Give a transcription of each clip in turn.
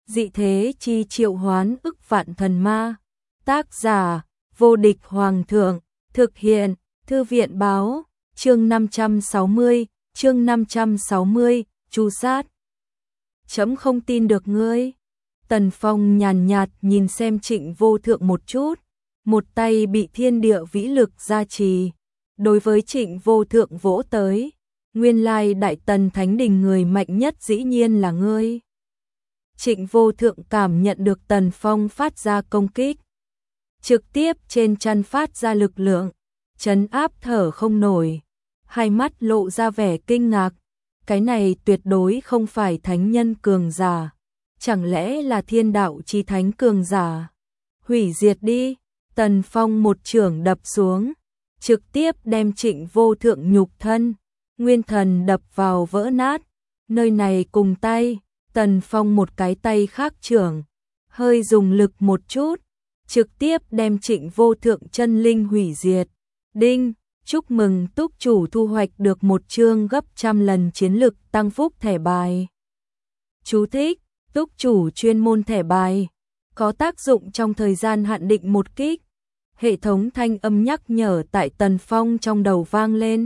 dị thế chi triệu hoán ức vạn thần ma. Tác giả, vô địch hoàng thượng, thực hiện, thư viện báo, chương 560, tru sát. Chấm không tin được ngươi. Tần Phong nhàn nhạt nhìn xem Trịnh Vô Thượng một chút, một tay bị thiên địa vĩ lực gia trì. Đối với Trịnh Vô Thượng vỗ tới, nguyên lai Đại Tần Thánh Đình người mạnh nhất dĩ nhiên là ngươi. Trịnh Vô Thượng cảm nhận được Tần Phong phát ra công kích, trực tiếp trên chân phát ra lực lượng, trấn áp thở không nổi, hai mắt lộ ra vẻ kinh ngạc, cái này tuyệt đối không phải thánh nhân cường giả, chẳng lẽ là thiên đạo chi thánh cường giả? Hủy diệt đi! Tần Phong một chưởng đập xuống, trực tiếp đem Trịnh Vô Thượng nhục thân, nguyên thần đập vào vỡ nát, nơi này cùng tay, Tần Phong một cái tay khác chưởng, hơi dùng lực một chút, trực tiếp đem Trịnh Vô Thượng chân linh hủy diệt. Đinh, chúc mừng túc chủ thu hoạch được một chương gấp trăm lần chiến lực tăng phúc thẻ bài. Chú thích, túc chủ chuyên môn thẻ bài, có tác dụng trong thời gian hạn định một kích. Hệ thống thanh âm nhắc nhở tại Tần Phong trong đầu vang lên.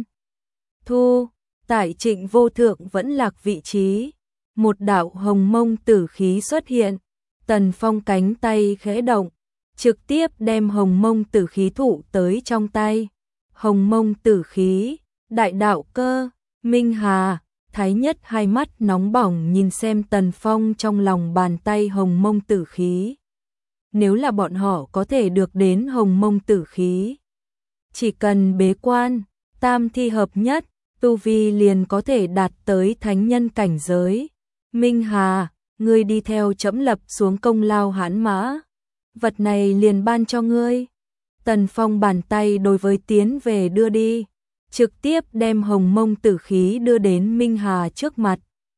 Thu, tại Trịnh Vô Thượng vẫn lạc vị trí, một đạo hồng mông tử khí xuất hiện, Tần Phong cánh tay khẽ động, trực tiếp đem hồng mông tử khí thụ tới trong tay. Hồng mông tử khí, đại đạo cơ, Minh Hà, Thái Nhất hai mắt nóng bỏng nhìn xem Tần Phong trong lòng bàn tay hồng mông tử khí. Nếu là bọn họ có thể được đến hồng mông tử khí, chỉ cần bế quan, tam thi hợp nhất, tu vi liền có thể đạt tới thánh nhân cảnh giới. Minh Hà, ngươi đi theo trẫm lập xuống công lao hãn mã, vật này liền ban cho ngươi. Tần Phong bàn tay đối với tiến về đưa đi, trực tiếp đem hồng mông tử khí đưa đến Minh Hà trước mặt.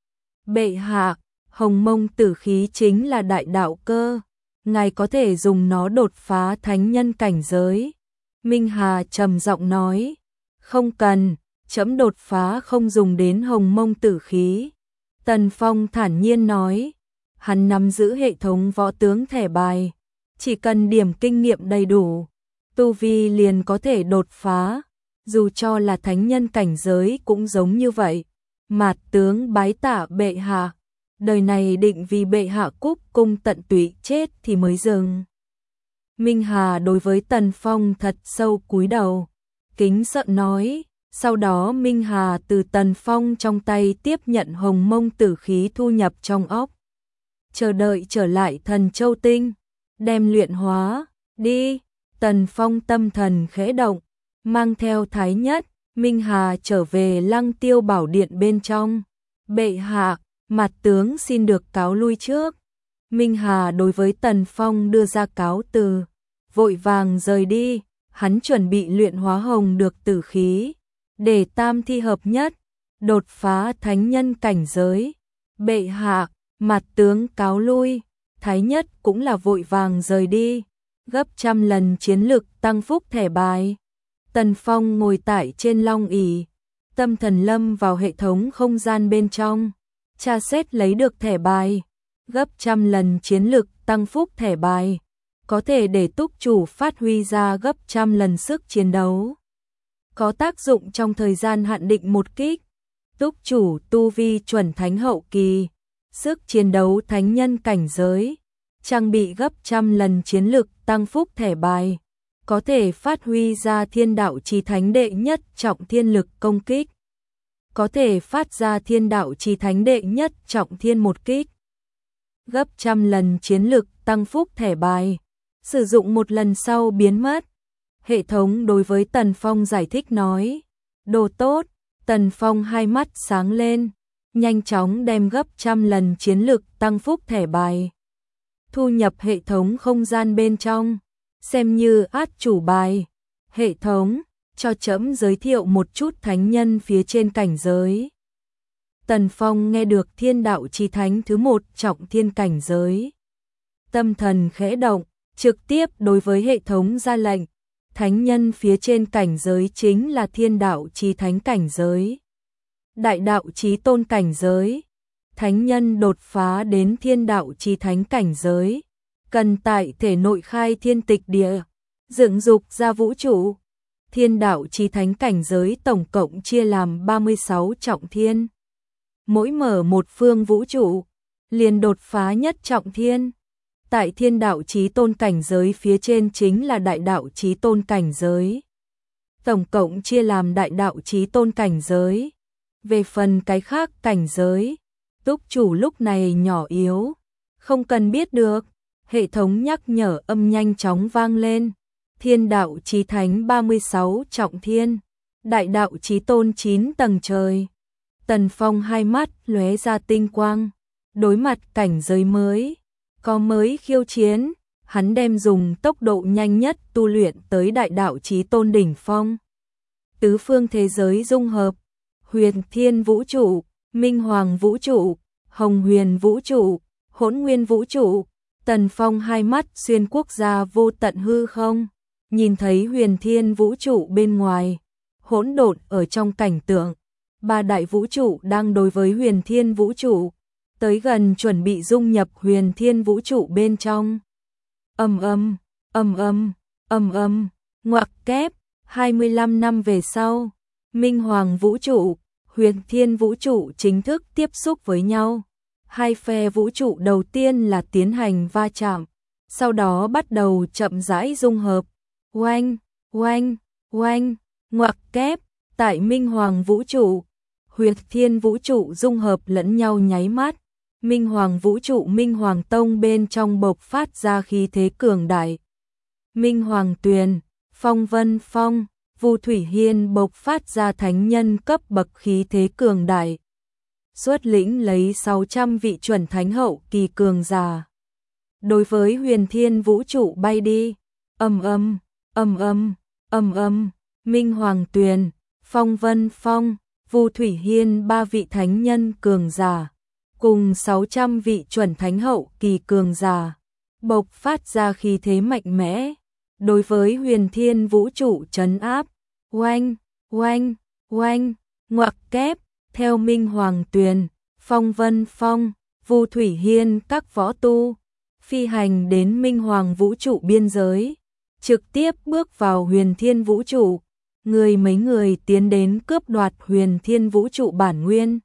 Bệ hạ, hồng mông tử khí chính là đại đạo cơ, ngài có thể dùng nó đột phá thánh nhân cảnh giới. Minh Hà trầm giọng nói, không cần, trẫm đột phá không dùng đến hồng mông tử khí. Tần Phong thản nhiên nói, hắn nắm giữ hệ thống võ tướng thẻ bài, chỉ cần điểm kinh nghiệm đầy đủ, tu vi liền có thể đột phá, dù cho là thánh nhân cảnh giới cũng giống như vậy. Mạt tướng bái tạ bệ hạ, đời này định vì bệ hạ cúc cung tận tụy chết thì mới dừng. Minh Hà đối với Tần Phong thật sâu cúi đầu, kính sợ nói, sau đó Minh Hà từ Tần Phong trong tay tiếp nhận hồng mông tử khí thu nhập trong óc. Chờ đợi trở lại thần châu tinh, đem luyện hóa, đi. Tần Phong tâm thần khẽ động, mang theo Thái Nhất, Minh Hà trở về Lăng Tiêu Bảo Điện bên trong. Bệ hạ, Mạt tướng xin được cáo lui trước. Minh Hà đối với Tần Phong đưa ra cáo từ, vội vàng rời đi, hắn chuẩn bị luyện hóa hồng được tử khí, để tam thi hợp nhất, đột phá thánh nhân cảnh giới. Bệ hạ, Mạt tướng cáo lui. Thái Nhất cũng là vội vàng rời đi, gấp trăm lần chiến lực tăng phúc thẻ bài. Tần Phong ngồi tại trên long ỷ, tâm thần lâm vào hệ thống không gian bên trong, tra xét lấy được thẻ bài, gấp trăm lần chiến lực tăng phúc thẻ bài, có thể để túc chủ phát huy ra gấp trăm lần sức chiến đấu. Có tác dụng trong thời gian hạn định một kích, túc chủ tu vi chuẩn thánh hậu kỳ, sức chiến đấu thánh nhân cảnh giới, trang bị gấp trăm lần chiến lực tăng phúc thẻ bài, có thể phát huy ra thiên đạo chí thánh đệ nhất trọng thiên lực công kích, có thể phát ra thiên đạo chí thánh đệ nhất trọng thiên một kích. Gấp trăm lần chiến lực tăng phúc thẻ bài, sử dụng một lần sau biến mất. Hệ thống đối với Tần Phong giải thích nói, đồ tốt. Tần Phong hai mắt sáng lên, nhanh chóng đem gấp trăm lần chiến lực tăng phúc thẻ bài thu nhập hệ thống không gian bên trong, xem như át chủ bài. Hệ thống, cho trẫm giới thiệu một chút thánh nhân phía trên cảnh giới. Tần Phong nghe được thiên đạo chí thánh thứ một trọng thiên cảnh giới, tâm thần khẽ động, trực tiếp đối với hệ thống ra lệnh, thánh nhân phía trên cảnh giới chính là thiên đạo chí thánh cảnh giới, đại đạo chí tôn cảnh giới, thánh nhân đột phá đến thiên đạo chí thánh cảnh giới, cần tại thể nội khai thiên tịch địa, dựng dục ra vũ trụ. Thiên đạo chí thánh cảnh giới tổng cộng chia làm 36 trọng thiên. Mỗi mở một phương vũ trụ, liền đột phá nhất trọng thiên. Tại thiên đạo chí tôn cảnh giới phía trên chính là đại đạo chí tôn cảnh giới. Tổng cộng chia làm đại đạo chí tôn cảnh giới. Về phần cái khác cảnh giới, túc chủ lúc này nhỏ yếu, không cần biết được. Hệ thống nhắc nhở âm nhanh chóng vang lên. Thiên đạo chí thánh 36 trọng thiên, đại đạo chí tôn 9 tầng trời. Tần Phong hai mắt lóe ra tinh quang, đối mặt cảnh giới mới, có mới khiêu chiến, hắn đem dùng tốc độ nhanh nhất tu luyện tới đại đạo chí tôn đỉnh phong. Tứ phương thế giới dung hợp, Huyền Thiên vũ trụ, Minh Hoàng vũ trụ, Hồng Huyền vũ trụ, Hỗn Nguyên vũ trụ. Tần Phong hai mắt xuyên quốc gia vô tận hư không, nhìn thấy Huyền Thiên vũ trụ bên ngoài, hỗn độn ở trong cảnh tượng, ba đại vũ trụ đang đối với Huyền Thiên vũ trụ, tới gần chuẩn bị dung nhập Huyền Thiên vũ trụ bên trong. Ầm ầm, ầm ầm, ầm ầm, ngoặc kép, 25 năm về sau, Minh Hoàng vũ trụ, Huyền Thiên vũ trụ chính thức tiếp xúc với nhau. Hai phe vũ trụ đầu tiên là tiến hành va chạm, sau đó bắt đầu chậm rãi dung hợp. Oanh, oanh, oanh, ngoặc kép, tại Minh Hoàng vũ trụ, Huyền Thiên vũ trụ dung hợp lẫn nhau nháy mắt. Minh Hoàng vũ trụ Minh Hoàng Tông bên trong bộc phát ra khí thế cường đại. Minh Hoàng Tuyền, Phong Vân Phong, Vu Thủy Hiên bộc phát ra thánh nhân cấp bậc khí thế cường đại. Xuất lĩnh lấy 600 vị chuẩn thánh hậu kỳ cường giả. Đối với Huyền Thiên vũ trụ bay đi. Ầm ầm, ầm ầm, ầm ầm, Minh Hoàng Tuyền, Phong Vân Phong, Vu Thủy Hiên ba vị thánh nhân cường giả cùng 600 vị chuẩn thánh hậu kỳ cường giả bộc phát ra khí thế mạnh mẽ đối với Huyền Thiên vũ trụ trấn áp. Oanh, oanh, oanh, ngoặc kép, theo Minh Hoàng Tuyền, Phong Vân Phong, Vu Thủy Hiên các võ tu phi hành đến Minh Hoàng vũ trụ biên giới, trực tiếp bước vào Huyền Thiên vũ trụ. Mấy người tiến đến cướp đoạt Huyền Thiên vũ trụ bản nguyên.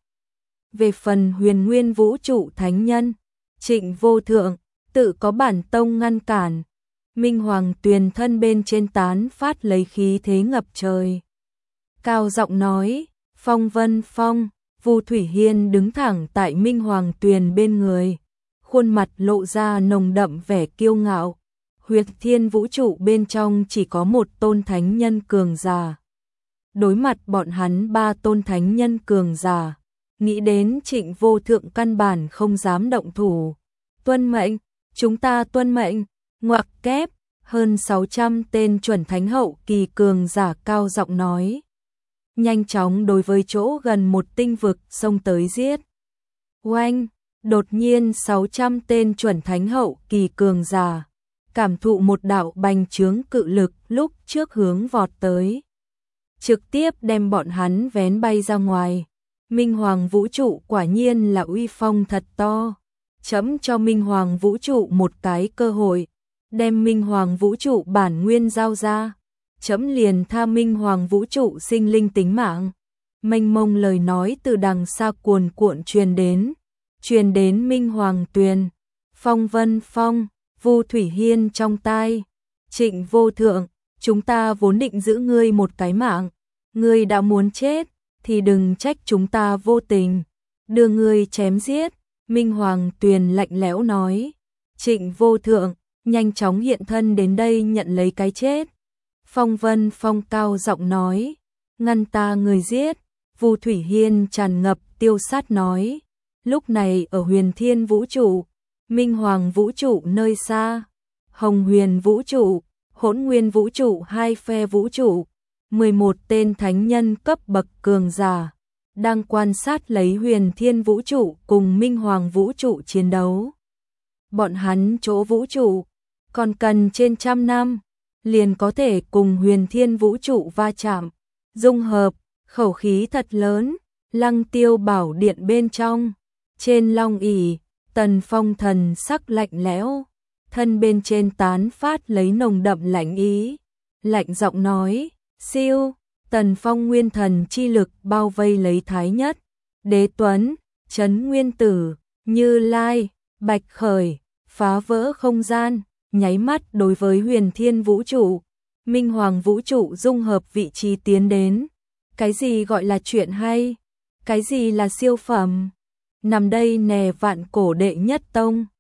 Về phần Huyền Nguyên vũ trụ thánh nhân, Trịnh Vô Thượng tự có bản tông ngăn cản. Minh Hoàng Tuyền thân bên trên tán phát lấy khí thế ngập trời, cao giọng nói: Phong Vân Phong, Vu Thủy Hiên đứng thẳng tại Minh Hoàng Tuyền bên người, khuôn mặt lộ ra nồng đậm vẻ kiêu ngạo. Huyền Thiên vũ trụ bên trong chỉ có một tôn thánh nhân cường giả. Đối mặt bọn hắn ba tôn thánh nhân cường giả, nghĩ đến Trịnh Vô Thượng căn bản không dám động thủ. Tuân mệnh, chúng ta tuân mệnh. Ngoặc kép, hơn 600 tên chuẩn thánh hậu kỳ cường giả cao giọng nói. Nhanh chóng đối với chỗ gần một tinh vực xông tới giết. Oanh, đột nhiên 600 tên chuẩn thánh hậu kỳ cường giả cảm thụ một đạo bành trướng cự lực lúc trước hướng vọt tới, trực tiếp đem bọn hắn vén bay ra ngoài. Minh Hoàng vũ trụ quả nhiên là uy phong thật to. Chấm cho Minh Hoàng vũ trụ một cái cơ hội, đem Minh Hoàng vũ trụ bản nguyên giao ra, chấm liền tha Minh Hoàng vũ trụ sinh linh tính mạng. Mênh mông lời nói từ đằng xa cuồn cuộn truyền đến Minh Hoàng Tuyền, Phong Vân Phong, Vu Thủy Hiên trong tai. Trịnh Vô Thượng, chúng ta vốn định giữ ngươi một cái mạng, ngươi đã muốn chết thì đừng trách chúng ta vô tình, đưa ngươi chém giết. Minh Hoàng Tuyền lạnh lẽo nói. Trịnh Vô Thượng nhanh chóng hiện thân đến đây nhận lấy cái chết. Phong Vân Phong cao giọng nói, ngăn ta người giết. Vu Thủy Hiên tràn ngập tiêu sát nói. Lúc này ở Huyền Thiên vũ trụ, Minh Hoàng vũ trụ nơi xa, Hồng Huyền vũ trụ, Hỗn Nguyên vũ trụ hai phe vũ trụ, 11 tên thánh nhân cấp bậc cường giả đang quan sát lấy Huyền Thiên vũ trụ cùng Minh Hoàng vũ trụ chiến đấu. Bọn hắn chỗ vũ trụ còn cần trên 100 năm liền có thể cùng Huyền Thiên vũ trụ va chạm, dung hợp. Khẩu khí thật lớn. Lăng Tiêu bảo điện bên trong, Trên long ỷ, Tần Phong thần sắc lạnh lẽo, thân bên trên tán phát lấy nồng đậm lạnh ý, lạnh giọng nói, siêu. Tần Phong nguyên thần chi lực bao vây lấy Thái Nhất, Đế Tuấn, Trấn Nguyên Tử, Như Lai, Bạch Khởi, phá vỡ không gian, nháy mắt đối với Huyền Thiên vũ trụ, Minh Hoàng vũ trụ dung hợp vị trí tiến đến. Cái gì gọi là chuyện hay? Cái gì là siêu phẩm? Nằm đây nè vạn cổ đệ nhất tông.